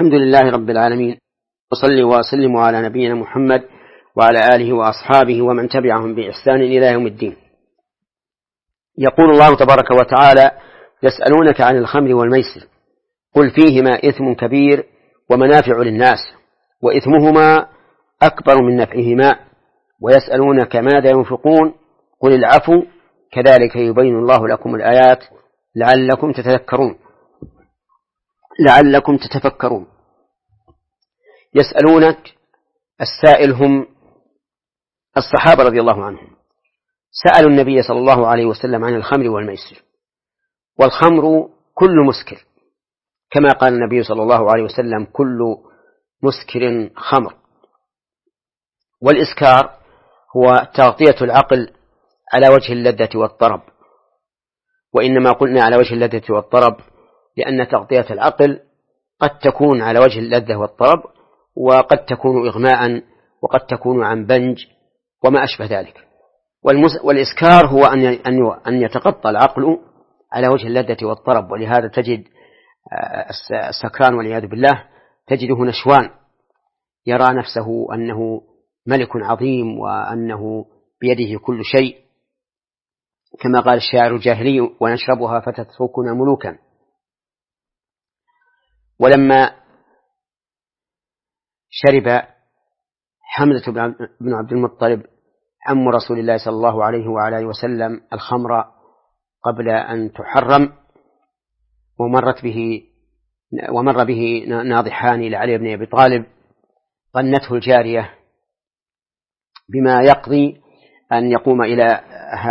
الحمد لله رب العالمين، وصلي وسلم على نبينا محمد وعلى آله وأصحابه ومن تبعهم بإحسان إلى يوم الدين. يقول الله تبارك وتعالى: يسألونك عن الخمر والميسر قل فيهما إثم كبير ومنافع للناس وإثمهما أكبر من نفعهما ويسألونك ماذا ينفقون قل العفو كذلك يبين الله لكم الآيات لعلكم تتفكرون. يسألونك، السائل هم الصحابة رضي الله عنهم، سألوا النبي صلى الله عليه وسلم عن الخمر والميسر. والخمر كل مسكر، كما قال النبي صلى الله عليه وسلم: كل مسكر خمر. والإسكار هو تغطية العقل على وجه اللذة والطرب، وإنما قلنا على وجه اللذة والطرب لأن تغطية العقل قد تكون على وجه اللذة والطرب، وقد تكون إغماء، وقد تكون عن بنج وما أشبه ذلك. والإسكار هو أن يتغطى العقل على وجه اللذة والطرب، ولهذا تجد السكران والعياذ بالله تجده نشوان، يرى نفسه أنه ملك عظيم وأنه بيده كل شيء، كما قال الشاعر الجاهلي: ونشربها فتتركنا ملوكا. ولما شرب حمزة بن عبد المطلب عم رسول الله صلى الله عليه وعلى آله وسلم الخمر قبل أن تحرم، ومر به ناضحان لعلي بن أبي طالب، ظنته الجارية بما يقضي أن يقوم إلى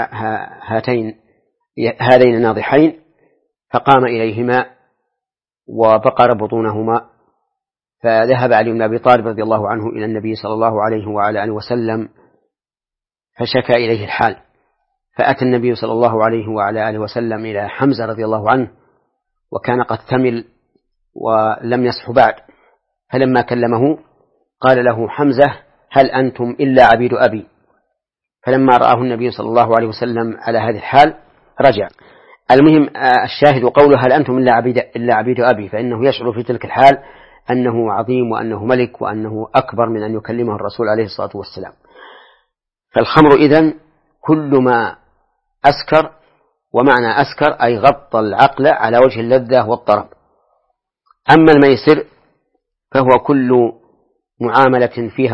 هذين الناضحين، فقام إليهما وبقر بطونهما، فذهب علي بن أبي طالب رضي الله عنه إلى النبي صلى الله عليه وعلى آله وسلم فشكى إليه الحال، فأتى النبي صلى الله عليه وعلى آله وسلم إلى حمزة رضي الله عنه، وكان قد ثمل ولم يصح بعد، فلما كلمه قال له حمزة: هل أنتم إلا عبيد أبي؟ فلما رآه النبي صلى الله عليه وسلم على هذه الحال رجع. المهم الشاهد قوله: هل أنتم إلا عبيد أبي، فإنه يشعر في تلك الحال أنه عظيم وأنه ملك وأنه أكبر من أن يكلمه الرسول عليه الصلاة والسلام. فالخمر إذن كل ما أسكر، ومعنى أسكر أي غطى العقل على وجه اللذة والطرب. أما الميسر فهو كل معاملة فيها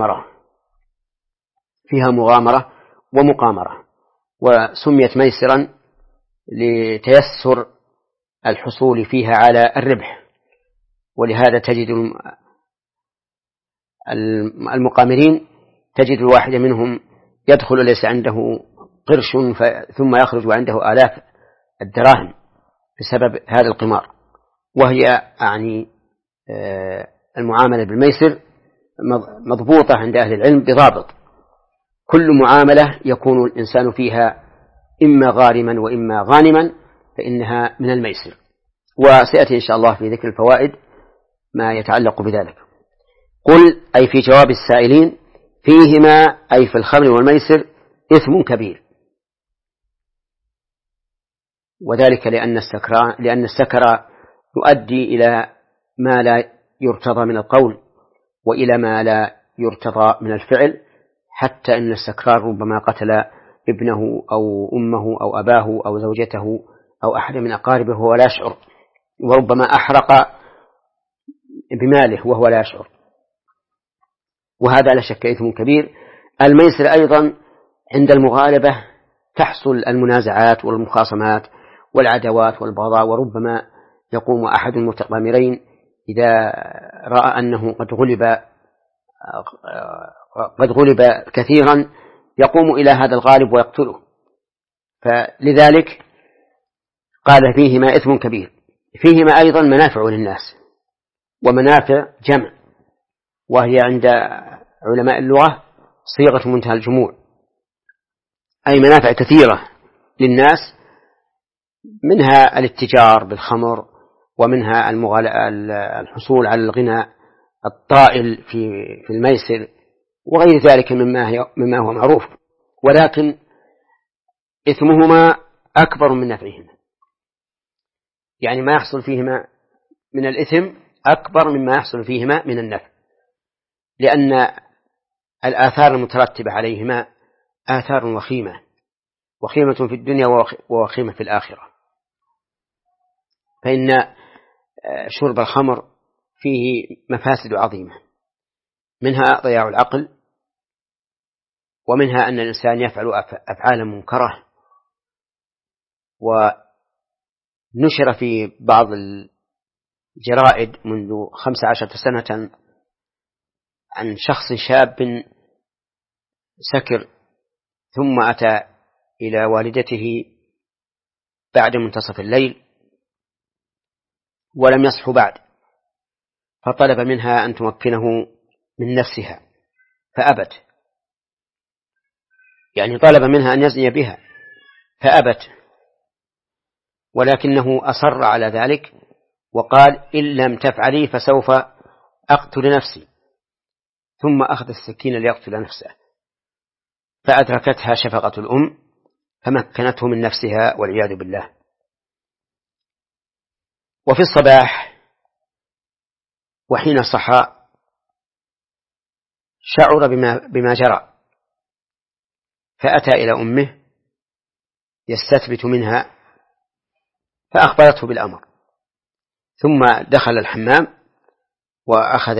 مغامرة ومقامرة، وسميت ميسرا لتيسر الحصول فيها على الربح. ولهذا تجد المقامرين تجد الواحد منهم يدخل ليس عنده قرش ثم يخرج وعنده آلاف الدراهم بسبب هذا القمار. وهي المعاملة بالميسر مضبوطة عند أهل العلم بضابط، كل معاملة يكون الإنسان فيها إما غارما وإما غانما فإنها من الميسر، وسيأتي إن شاء الله في ذكر الفوائد ما يتعلق بذلك. قل أي في جواب السائلين: فيهما أي في الخمر والميسر إثم كبير، وذلك لأن السكر يؤدي إلى ما لا يرتضى من القول وإلى ما لا يرتضى من الفعل، حتى أن السكران ربما قتل ابنه أو أمه أو أباه أو زوجته أو أحد من أقاربه وهو لا يشعر، وربما أحرق بماله وهو لا يشعر، وهذا لا شك إثم كبير. الميسر أيضا عند المغالبة تحصل المنازعات والمخاصمات والعداوات والبغضاء، وربما يقوم أحد المتقامرين إذا رأى أنه قد غلب كثيرا يقوم إلى هذا الغالب ويقتله. فلذلك قال: فيهما إثم كبير. فيهما أيضا منافع للناس، ومنافع جمع، وهي عند علماء اللغة صيغة منتهى الجموع، أي منافع كثيرة للناس، منها الاتجار بالخمر، ومنها الحصول على الغنى الطائل في الميسر، وغير ذلك مما هو معروف، ولكن إثمهما أكبر من نفعهما، يعني ما يحصل فيهما من الإثم أكبر مما يحصل فيهما من النفع، لأن الآثار المترتبة عليهما آثار وخيمة، وخيمة في الدنيا ووخيمة في الآخرة. فإن شرب الخمر فيه مفاسد عظيمة، منها ضياع العقل، ومنها أن الإنسان يفعل أفعالا منكرة. ونشر في بعض الجرائد منذ 15 سنة عن شخص شاب سكر ثم أتى إلى والدته بعد منتصف الليل ولم يصح بعد، فطلب منها أن تمكنه من نفسها فأبت، يعني طلب منها أن يزني بها فأبت، ولكنه أصر على ذلك وقال: إن لم تفعلي فسوف أقتل نفسي. ثم أخذ السكين ليقتل نفسه، فأدركتها شفقة الأم فمكنته من نفسها والعياذ بالله. وفي الصباح وحين صحى شعر بما جرى، فأتى إلى أمه يستثبت منها فأخبرته بالأمر، ثم دخل الحمام وأخذ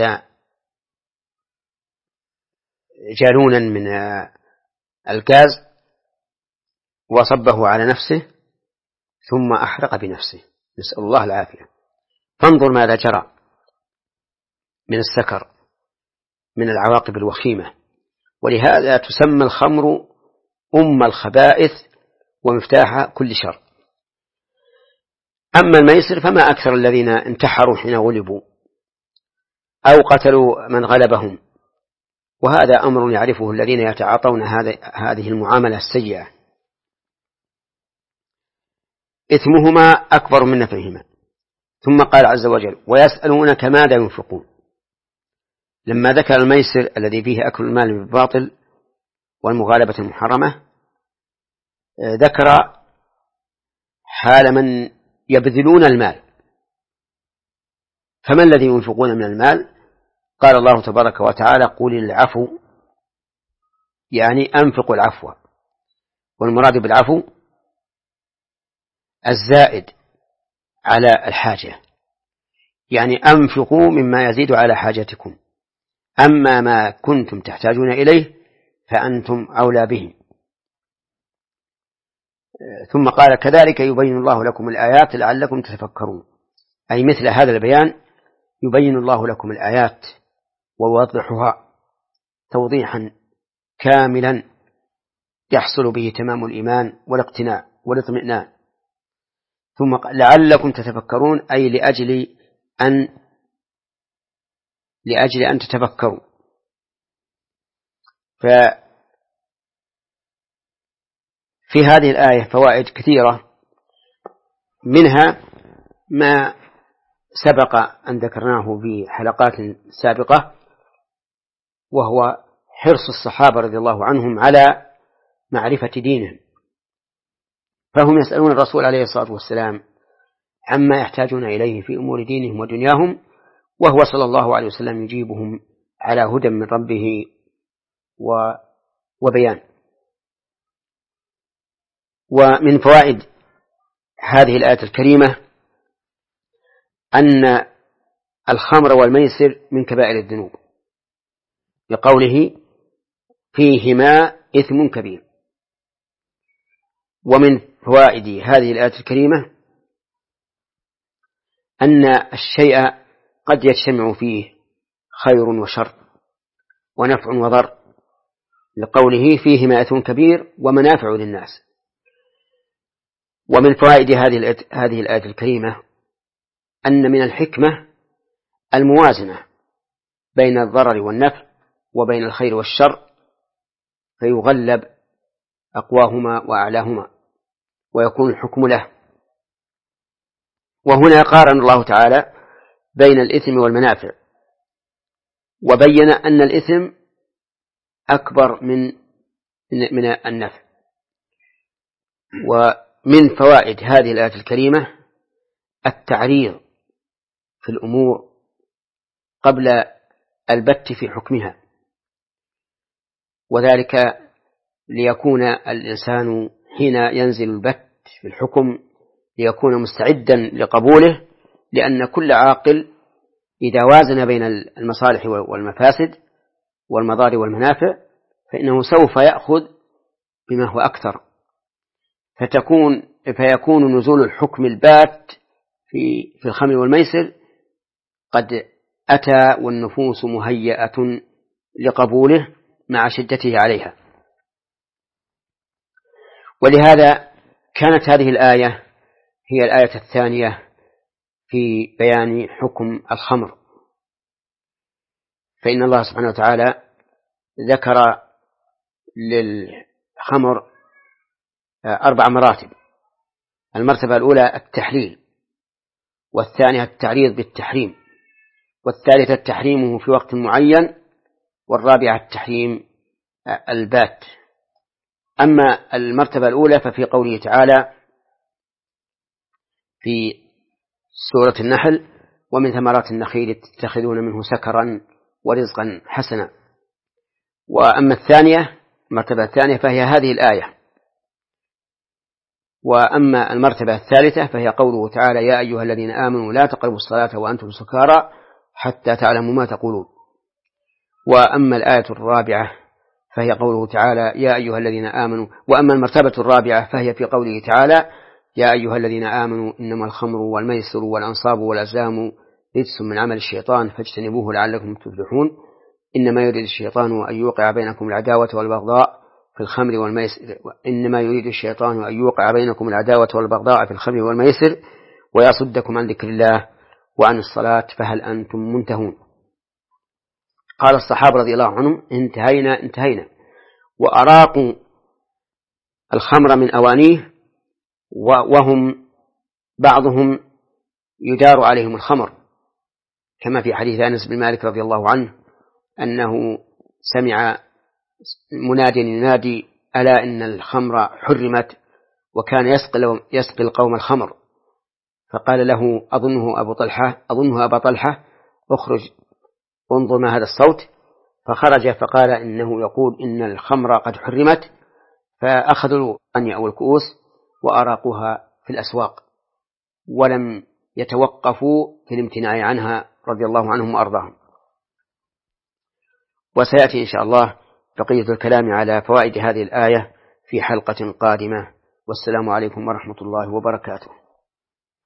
جالونا من الغاز وصبه على نفسه ثم أحرق بنفسه، نسأل الله العافية. فانظر ماذا جرى من السكر من العواقب الوخيمة. ولهذا تسمى الخمر أم الخبائث ومفتاح كل شر. أما الميسر فما أكثر الذين انتحروا حين غلبوا أو قتلوا من غلبهم، وهذا أمر يعرفه الذين يتعاطون هذه المعاملة السيئة. إثمهما أكبر من نفعهما. ثم قال عز وجل: ويسألونك ماذا ينفقون. لما ذكر الميسر الذي فيه أكل المال بالباطل والمغالبة المحرمة، ذكر حال من يبذلون المال. فما الذي ينفقون من المال؟ قال الله تبارك وتعالى: قل العفو، يعني أنفقوا العفو. والمراد بالعفو الزائد على الحاجة، يعني أنفقوا مما يزيد على حاجتكم، أما ما كنتم تحتاجون إليه فأنتم أولى به. ثم قال: كذلك يبين الله لكم الآيات لعلكم تتفكرون. أي مثل هذا البيان يبين الله لكم الآيات ويوضحها توضيحا كاملا يحصل به تمام الإيمان والاقتناع والاطمئنان. ثم قال: لعلكم تتفكرون، أي لأجل أن تتفكروا. ففي هذه الآية فوائد كثيرة، منها ما سبق أن ذكرناه في حلقات سابقة، وهو حرص الصحابة رضي الله عنهم على معرفة دينهم، فهم يسألون الرسول عليه الصلاة والسلام عما يحتاجون إليه في أمور دينهم ودنياهم، وهو صلى الله عليه وسلم يجيبهم على هدى من ربه وبيان. ومن فوائد هذه الآية الكريمة أن الخمر والميسر من كبائر الذنوب، لقوله: فيهما إثم كبير. ومن فوائد هذه الآية الكريمة أن الشيء قد يجتمع فيه خير وشر ونفع وضر، لقوله: فيهما إثم كبير ومنافع للناس. ومن فوائد هذه الآية الكريمة أن من الحكمة الموازنة بين الضرر والنفع وبين الخير والشر، فيغلب أقواهما وأعلاهما ويكون الحكم له. وهنا قارن الله تعالى بين الإثم والمنافع، وبين أن الإثم أكبر من النفع. ومن فوائد هذه الآية الكريمة التعريض في الأمور قبل البت في حكمها، وذلك ليكون الإنسان حين ينزل البت في الحكم ليكون مستعدا لقبوله، لأن كل عاقل إذا وازن بين المصالح والمفاسد والمضار والمنافع فإنه سوف يأخذ بما هو أكثر، فيكون نزول الحكم البات في الخمر والميسر قد أتى والنفوس مهيئة لقبوله مع شدته عليها. ولهذا كانت هذه الآية هي الآية الثانية في بيان حكم الخمر، فإن الله سبحانه وتعالى ذكر للخمر 4 مراتب. المرتبة الأولى التحليل، والثانية التعريض بالتحريم، والثالثة تحريمه في وقت معين، والرابعة التحريم البات. أما المرتبة الأولى ففي قوله تعالى في سورة النحل: ومن ثمرات النخيل تتخذون منه سكرا ورزقا حسنا. وأما الثانية المرتبة الثانية فهي هذه الآية. وأما المرتبة الثالثة فهي قوله تعالى: يا أيها الذين آمنوا لا تقربوا الصلاة وأنتم سكارى حتى تعلموا ما تقولون. وأما الآية الرابعة فهي قوله تعالى: يا أيها الذين آمنوا. وأما المرتبة الرابعة فهي في قوله تعالى: يا أيها الذين آمنوا إنما الخمر والميسر والأنصاب والأزلام رجس من عمل الشيطان فاجتنبوه لعلكم تفلحون. إنما يريد الشيطان أن يوقع بينكم العداوة والبغضاء في الخمر والميسر ويصدكم عن ذكر الله وعن الصلاة فهل أنتم منتهون. قال الصحابة رضي الله عنهم: انتهينا وأراقوا الخمر من أوانيه، وهم بعضهم يدار عليهم الخمر، كما في حديث أنس بن مالك رضي الله عنه أنه سمع مناد ينادي: ألا إن الخمر حرمت، وكان يسقي القوم الخمر، فقال له أظنه أبا طلحة: اخرج انظر ما هذا الصوت. فخرج فقال إنه يقول إن الخمر قد حرمت، فأخذوا الأنية أو الكؤوس وأراقوها في الأسواق ولم يتوقفوا في الامتناع عنها رضي الله عنهم وأرضاهم. وسيأتي إن شاء الله بقية الكلام على فوائد هذه الآية في حلقة قادمة، والسلام عليكم ورحمة الله وبركاته.